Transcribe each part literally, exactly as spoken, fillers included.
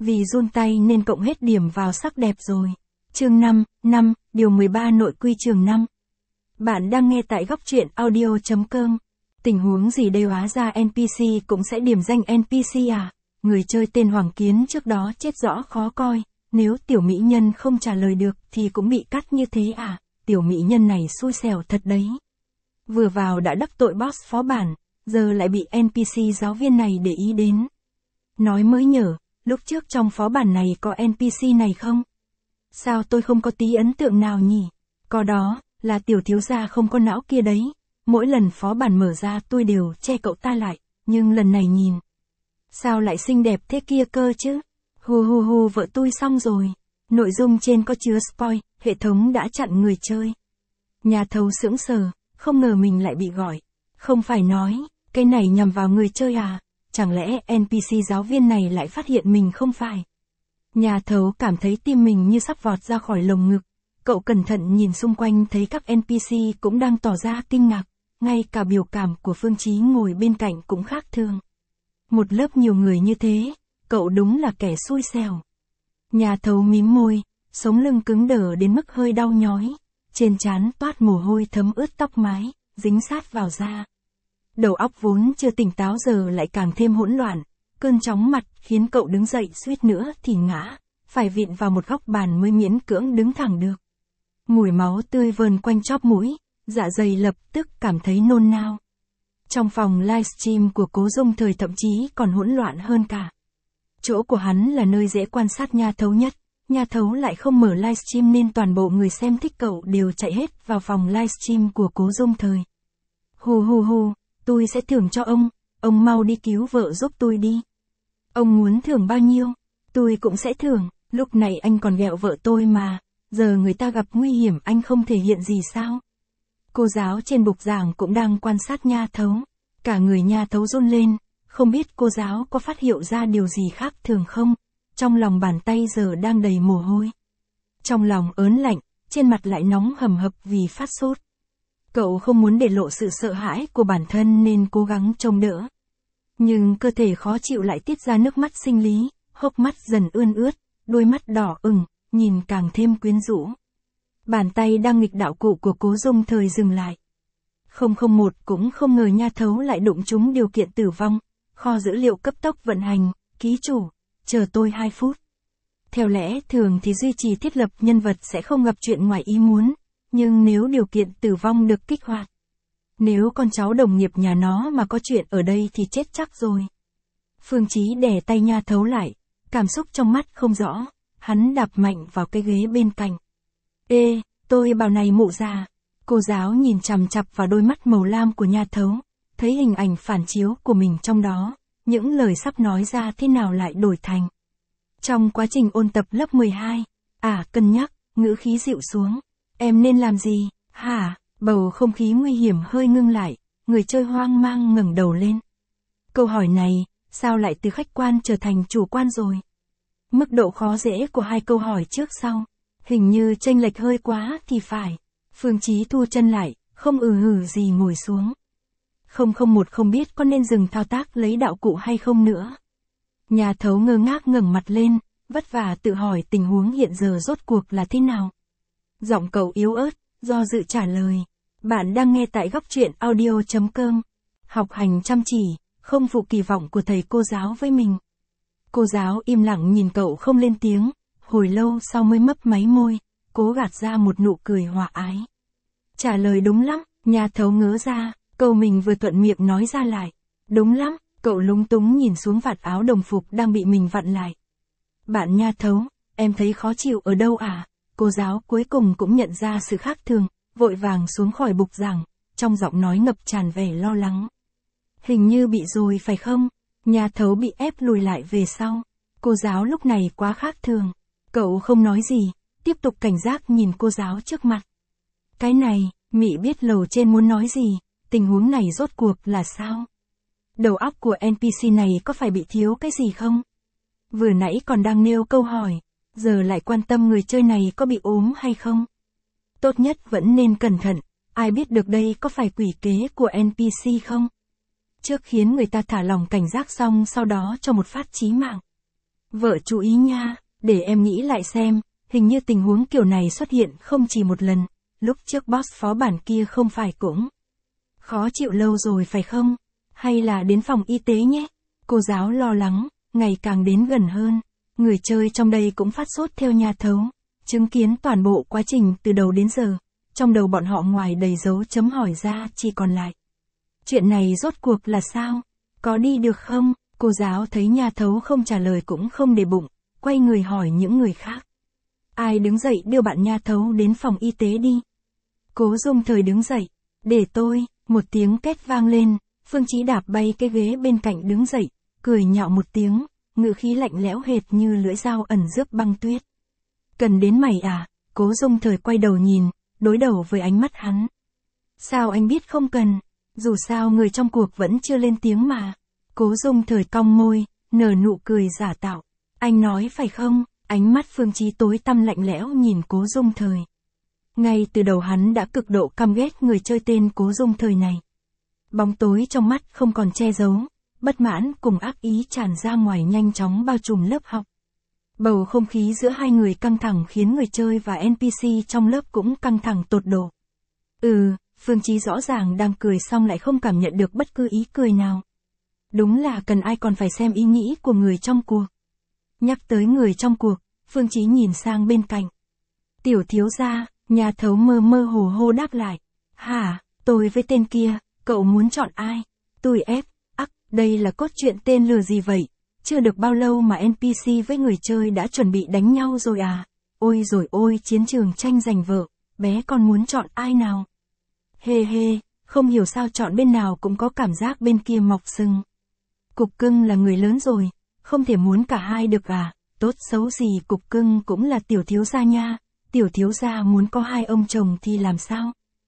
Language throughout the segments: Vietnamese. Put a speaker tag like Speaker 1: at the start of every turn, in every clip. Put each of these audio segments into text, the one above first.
Speaker 1: vì run tay nên cộng hết điểm vào sắc đẹp rồi. Chương năm, năm, điều mười ba nội quy chương năm. Bạn đang nghe tại góc truyện audio chấm com. Tình huống gì đây, hóa ra en pê xê cũng sẽ điểm danh en pê xê à? Người chơi tên Hoàng Kiến trước đó chết rõ khó coi, nếu tiểu mỹ nhân không trả lời được thì cũng bị cắt như thế à? Tiểu mỹ nhân này xui xẻo thật đấy. Vừa vào đã đắc tội boss phó bản, giờ lại bị en pê xê giáo viên này để ý đến. Nói mới nhớ, lúc trước trong phó bản này có en pê xê này không? Sao tôi không có tí ấn tượng nào nhỉ? Có đó, là tiểu thiếu gia không có não kia đấy. Mỗi lần phó bản mở ra tôi đều che cậu ta lại, nhưng lần này nhìn. Sao lại xinh đẹp thế kia cơ chứ? Hu hu hu, vợ tôi xong rồi. Nội dung trên có chứa spoil, hệ thống đã chặn người chơi. Nhà thầu sững sờ, không ngờ mình lại bị gọi. Không phải nói, cái này nhằm vào người chơi à? Chẳng lẽ en pê xê giáo viên này lại phát hiện mình không phải? Nhà thầu cảm thấy tim mình như sắp vọt ra khỏi lồng ngực. Cậu cẩn thận nhìn xung quanh thấy các en pê xê cũng đang tỏ ra kinh ngạc. Ngay cả biểu cảm của Phương Chí ngồi bên cạnh cũng khác thường. Một lớp nhiều người như thế, cậu đúng là kẻ xui xẻo. Nhà thầu mím môi, sống lưng cứng đờ đến mức hơi đau nhói. Trên trán toát mồ hôi thấm ướt tóc mái, dính sát vào da. Đầu óc vốn chưa tỉnh táo giờ lại càng thêm hỗn loạn. Cơn chóng mặt khiến cậu đứng dậy suýt nữa thì ngã, phải vịn vào một góc bàn mới miễn cưỡng đứng thẳng được. Mùi máu tươi vờn quanh chóp mũi, dạ dày lập tức cảm thấy nôn nao. Trong phòng livestream của Cố Dung Thời thậm chí còn hỗn loạn hơn cả. Chỗ của hắn là nơi dễ quan sát Nha Thấu nhất, Nha Thấu lại không mở livestream nên toàn bộ người xem thích cậu đều chạy hết vào phòng livestream của Cố Dung Thời. Hù hù hù, tôi sẽ thưởng cho ông, ông mau đi cứu vợ giúp tôi đi. Ông muốn thưởng bao nhiêu, tôi cũng sẽ thưởng, lúc này anh còn ghẹo vợ tôi mà, giờ người ta gặp nguy hiểm anh không thể hiện gì sao? Cô giáo trên bục giảng cũng đang quan sát Nha Thấu, cả người Nha Thấu run lên, không biết cô giáo có phát hiện ra điều gì khác thường không, trong lòng bàn tay giờ đang đầy mồ hôi. Trong lòng ớn lạnh, trên mặt lại nóng hầm hập vì phát sốt. Cậu không muốn để lộ sự sợ hãi của bản thân nên cố gắng trông đỡ. Nhưng cơ thể khó chịu lại tiết ra nước mắt sinh lý, hốc mắt dần ươn ướt, đôi mắt đỏ ửng, nhìn càng thêm quyến rũ. Bàn tay đang nghịch đạo cụ của Cố Dung Thời dừng lại. không không một cũng không ngờ Nha Thấu lại đụng trúng điều kiện tử vong, kho dữ liệu cấp tốc vận hành, ký chủ, chờ tôi hai phút. Theo lẽ thường thì duy trì thiết lập nhân vật sẽ không gặp chuyện ngoài ý muốn, nhưng nếu điều kiện tử vong được kích hoạt, nếu con cháu đồng nghiệp nhà nó mà có chuyện ở đây thì chết chắc rồi. Phương Chí đè tay Nha Thấu lại, cảm xúc trong mắt không rõ, hắn đạp mạnh vào cái ghế bên cạnh. Ê, tôi bảo này mụ già. Cô giáo nhìn chằm chằm vào đôi mắt màu lam của Nha Thấu, thấy hình ảnh phản chiếu của mình trong đó, những lời sắp nói ra thế nào lại đổi thành. Trong quá trình ôn tập lớp mười hai, à cân nhắc, ngữ khí dịu xuống. Em nên làm gì, hả? Bầu không khí nguy hiểm hơi ngưng lại, người chơi hoang mang ngẩng đầu lên. Câu hỏi này, sao lại từ khách quan trở thành chủ quan rồi? Mức độ khó dễ của hai câu hỏi trước sau, hình như chênh lệch hơi quá thì phải. Phương Chí thu chân lại, không ừ hừ gì ngồi xuống. không không một không biết có nên dừng thao tác lấy đạo cụ hay không nữa. Nhà Thấu ngơ ngác ngẩng mặt lên, vất vả tự hỏi tình huống hiện giờ rốt cuộc là thế nào. Giọng cậu yếu ớt, do dự trả lời. Bạn đang nghe tại góc truyện audio chấm com. Học hành chăm chỉ, không phụ kỳ vọng của thầy cô giáo với mình. Cô giáo im lặng nhìn cậu không lên tiếng, hồi lâu sau mới mấp máy môi, cố gạt ra một nụ cười hòa ái. Trả lời đúng lắm, Nha Thấu ngớ ra, câu mình vừa thuận miệng nói ra lại. Đúng lắm, cậu lúng túng nhìn xuống vạt áo đồng phục đang bị mình vặn lại. Bạn Nha Thấu, em thấy khó chịu ở đâu à? Cô giáo cuối cùng cũng nhận ra sự khác thường, vội vàng xuống khỏi bục giảng, trong giọng nói ngập tràn vẻ lo lắng. Hình như bị rồi phải không? Nha Thấu bị ép lùi lại về sau. Cô giáo lúc này quá khác thường. Cậu không nói gì, tiếp tục cảnh giác nhìn cô giáo trước mặt. Cái này, Mị biết lầu trên muốn nói gì, tình huống này rốt cuộc là sao? Đầu óc của en pê xê này có phải bị thiếu cái gì không? Vừa nãy còn đang nêu câu hỏi, giờ lại quan tâm người chơi này có bị ốm hay không? Tốt nhất vẫn nên cẩn thận, ai biết được đây có phải quỷ kế của en pê xê không? Trước khiến người ta thả lỏng cảnh giác xong sau đó cho một phát chí mạng. Vợ chú ý nha, để em nghĩ lại xem, hình như tình huống kiểu này xuất hiện không chỉ một lần, lúc trước boss phó bản kia không phải cũng khó chịu lâu rồi phải không? Hay là đến phòng y tế nhé? Cô giáo lo lắng, ngày càng đến gần hơn. Người chơi trong đây cũng phát sốt theo nhà thấu, chứng kiến toàn bộ quá trình từ đầu đến giờ. Trong đầu bọn họ ngoài đầy dấu chấm hỏi ra chỉ còn lại. Chuyện này rốt cuộc là sao? Có đi được không? Cô giáo thấy nhà thấu không trả lời cũng không để bụng, quay người hỏi những người khác. Ai đứng dậy đưa bạn nhà thấu đến phòng y tế đi. Cố Dung Thời đứng dậy. Để tôi, một tiếng két vang lên, Phương Chí đạp bay cái ghế bên cạnh đứng dậy, cười nhạo một tiếng, ngữ khí lạnh lẽo hệt như lưỡi dao ẩn rước băng tuyết. Cần đến mày à? Cố Dung Thời quay đầu nhìn, đối đầu với ánh mắt hắn. Sao anh biết không cần? Dù sao người trong cuộc vẫn chưa lên tiếng mà. Cố Dung Thời cong môi, nở nụ cười giả tạo. Anh nói phải không? Ánh mắt Phương Chí tối tăm lạnh lẽo nhìn Cố Dung Thời. Ngay từ đầu hắn đã cực độ căm ghét người chơi tên Cố Dung Thời này. Bóng tối trong mắt không còn che giấu, bất mãn cùng ác ý tràn ra ngoài nhanh chóng bao trùm lớp học. Bầu không khí giữa hai người căng thẳng khiến người chơi và en pê xê trong lớp cũng căng thẳng tột độ. Ừ, Phương Chí rõ ràng đang cười xong lại không cảm nhận được bất cứ ý cười nào. Đúng là cần ai còn phải xem ý nghĩ của người trong cuộc. Nhắc tới người trong cuộc, Phương Chí nhìn sang bên cạnh. Tiểu thiếu gia, nhà thấu mơ mơ hồ hồ đáp lại. Hả, tôi với tên kia, cậu muốn chọn ai? Tôi ép, ắc, đây là cốt truyện tên lừa gì vậy? Chưa được bao lâu mà en pê xê với người chơi đã chuẩn bị đánh nhau rồi à? Ôi rồi ôi, chiến trường tranh giành vợ, bé con muốn chọn ai nào? Hê hê, không hiểu sao chọn bên nào cũng có cảm giác bên kia mọc sừng. Cục Cưng là người lớn rồi, không thể muốn cả hai được à? Tốt xấu gì Cục Cưng cũng là tiểu thiếu gia nha, tiểu thiếu gia muốn có hai ông chồng thì làm sao?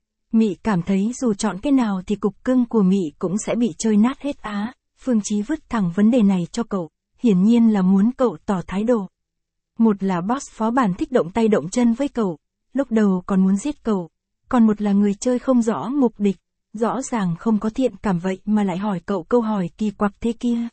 Speaker 1: Mị cảm thấy dù chọn cái nào thì Cục Cưng của Mị cũng sẽ bị chơi nát hết á. Phương Chí vứt thẳng vấn đề này cho cậu, hiển nhiên là muốn cậu tỏ thái độ. Một là boss phó bản thích động tay động chân với cậu, lúc đầu còn muốn giết cậu, còn một là người chơi không rõ mục đích, rõ ràng không có thiện cảm vậy mà lại hỏi cậu câu hỏi kỳ quặc thế kia.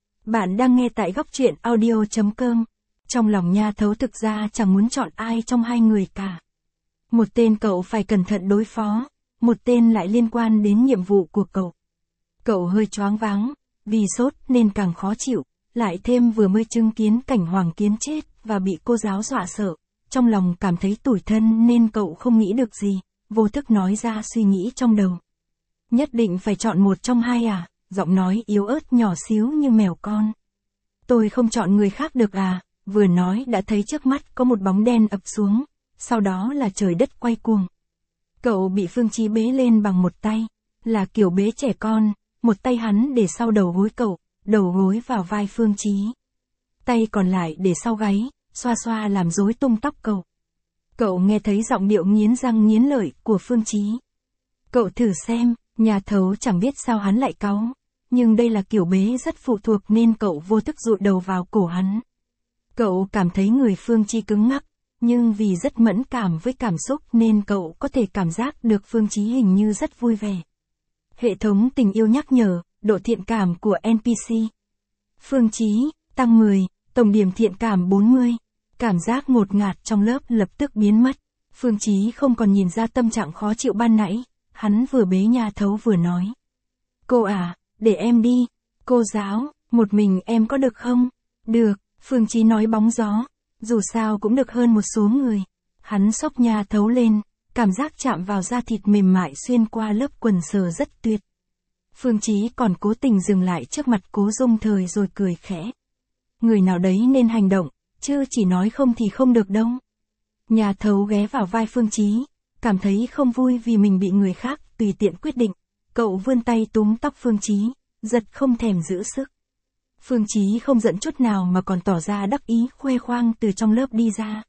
Speaker 1: Bạn đang nghe tại góc truyện audio chấm com. Trong lòng Nha Thấu thực ra chẳng muốn chọn ai trong hai người cả. Một tên cậu phải cẩn thận đối phó, một tên lại liên quan đến nhiệm vụ của cậu. Cậu hơi choáng váng, vì sốt nên càng khó chịu, lại thêm vừa mới chứng kiến cảnh Hoàng Kiến chết và bị cô giáo dọa sợ, trong lòng cảm thấy tủi thân nên cậu không nghĩ được gì, vô thức nói ra suy nghĩ trong đầu. Nhất định phải chọn một trong hai à? Giọng nói yếu ớt nhỏ xíu như mèo con. Tôi không chọn người khác được à? Vừa nói đã thấy trước mắt có một bóng đen ập xuống, sau đó là trời đất quay cuồng. Cậu bị Phương Chí bế lên bằng một tay, là kiểu bế trẻ con, một tay hắn để sau đầu gối cậu, đầu gối vào vai Phương Chí. Tay còn lại để sau gáy, xoa xoa làm rối tung tóc cậu. Cậu nghe thấy giọng điệu nghiến răng nghiến lợi của Phương Chí. Cậu thử xem, Nhà Thấu chẳng biết sao hắn lại cáu, nhưng đây là kiểu bế rất phụ thuộc nên cậu vô thức dụi đầu vào cổ hắn. Cậu cảm thấy người Phương Chí cứng ngắc, nhưng vì rất mẫn cảm với cảm xúc nên cậu có thể cảm giác được Phương Chí hình như rất vui vẻ. Hệ thống tình yêu nhắc nhở, độ thiện cảm của en pê xê. Phương Chí, tăng mười, tổng điểm thiện cảm bốn mươi. Cảm giác ngột ngạt trong lớp lập tức biến mất. Phương Chí không còn nhìn ra tâm trạng khó chịu ban nãy, hắn vừa bế Nhà Thấu vừa nói. Cô à, để em đi. Cô giáo, một mình em có được không? Được, Phương Chí nói bóng gió, dù sao cũng được hơn một số người. Hắn xốc Nhà Thấu lên, cảm giác chạm vào da thịt mềm mại xuyên qua lớp quần sờ rất tuyệt. Phương Chí còn cố tình dừng lại trước mặt Cố Dung Thời rồi cười khẽ. Người nào đấy nên hành động, chứ chỉ nói không thì không được đâu. Nhà Thấu ghé vào vai Phương Chí, cảm thấy không vui vì mình bị người khác tùy tiện quyết định. Cậu vươn tay túm tóc Phương Chí, giật không thèm giữ sức. Phương Chí không giận chút nào mà còn tỏ ra đắc ý khoe khoang từ trong lớp đi ra.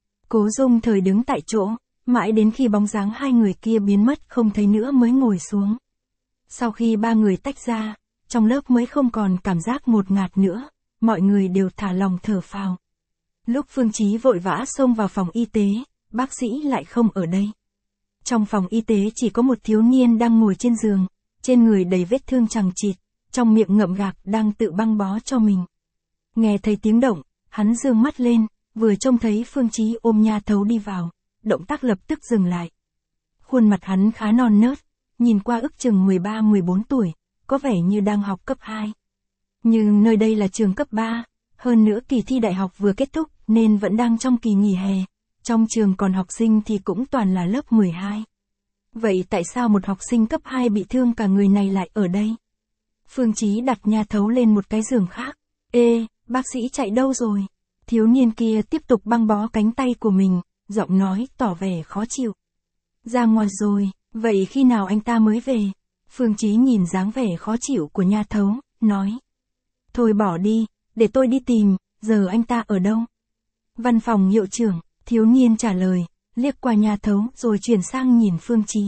Speaker 1: Cố Dung Thời đứng tại chỗ, mãi đến khi bóng dáng hai người kia biến mất không thấy nữa mới ngồi xuống. Sau khi ba người tách ra, trong lớp mới không còn cảm giác ngột ngạt nữa, mọi người đều thả lòng thở phào. Lúc Phương Chí vội vã xông vào phòng y tế, bác sĩ lại không ở đây. Trong phòng y tế chỉ có một thiếu niên đang ngồi trên giường, trên người đầy vết thương chằng chịt, trong miệng ngậm gạc đang tự băng bó cho mình. Nghe thấy tiếng động, hắn dương mắt lên, vừa trông thấy Phương Chí ôm Nha Thấu đi vào, động tác lập tức dừng lại. Khuôn mặt hắn khá non nớt, nhìn qua ước chừng mười ba mười bốn tuổi, có vẻ như đang học cấp hai. Nhưng nơi đây là trường cấp ba, hơn nữa kỳ thi đại học vừa kết thúc nên vẫn đang trong kỳ nghỉ hè. Trong trường còn học sinh thì cũng toàn là lớp mười hai. Vậy tại sao một học sinh cấp hai bị thương cả người này lại ở đây? Phương Chí đặt Nha Thấu lên một cái giường khác. Ê, bác sĩ chạy đâu rồi? Thiếu niên kia tiếp tục băng bó cánh tay của mình, giọng nói tỏ vẻ khó chịu. Ra ngoài rồi, vậy khi nào anh ta mới về? Phương Chí nhìn dáng vẻ khó chịu của Nha Thấu, nói. Thôi bỏ đi, để tôi đi tìm, giờ anh ta ở đâu? Văn phòng hiệu trưởng, thiếu niên trả lời, liếc qua Nha Thấu rồi chuyển sang nhìn Phương Chí.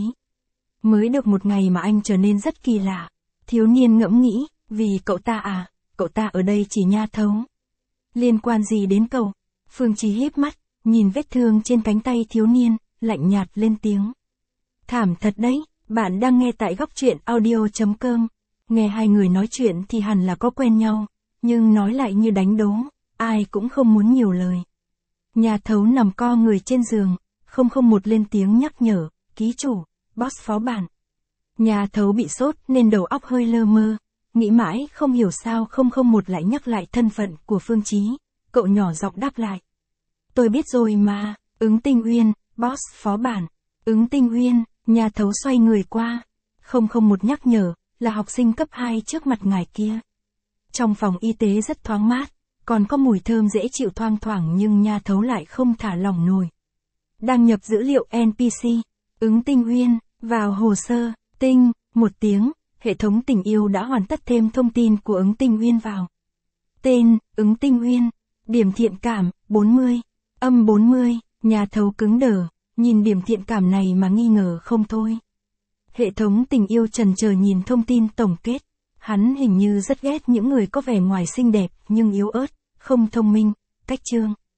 Speaker 1: Mới được một ngày mà anh trở nên rất kỳ lạ. Thiếu niên ngẫm nghĩ, vì cậu ta à, cậu ta ở đây chỉ Nha Thấu. Liên quan gì đến cậu? Phương Chí híp mắt, nhìn vết thương trên cánh tay thiếu niên, lạnh nhạt lên tiếng. Thảm thật đấy, bạn đang nghe tại góc truyện audio chấm com. Nghe hai người nói chuyện thì hẳn là có quen nhau, nhưng nói lại như đánh đố, ai cũng không muốn nhiều lời. Nha Thấu nằm co người trên giường, không không một lên tiếng nhắc nhở, ký chủ, boss phó bản. Nha Thấu bị sốt nên đầu óc hơi lơ mơ, nghĩ mãi không hiểu sao không không một lại nhắc lại thân phận của Phương Chí, cậu nhỏ giọng đáp lại. Tôi biết rồi mà, Ứng Tinh Uyên, boss phó bản, Ứng Tinh Uyên, Nha Thấu xoay người qua, không không một nhắc nhở, là học sinh cấp hai trước mặt ngài kia. Trong phòng y tế rất thoáng mát, còn có mùi thơm dễ chịu thoang thoảng nhưng Nha Thấu lại không thả lỏng nổi. Đăng nhập dữ liệu en pê xê, Ứng Tinh Uyên, vào hồ sơ, tinh, một tiếng, hệ thống tình yêu đã hoàn tất thêm thông tin của Ứng Tinh Uyên vào. Tên, Ứng Tinh Uyên, điểm thiện cảm, bốn mươi, âm bốn mươi, Nha Thấu cứng đờ, nhìn điểm thiện cảm này mà nghi ngờ không thôi. Hệ thống tình yêu chần chờ nhìn thông tin tổng kết, hắn hình như rất ghét những người có vẻ ngoài xinh đẹp nhưng yếu ớt, không thông minh, cách chương.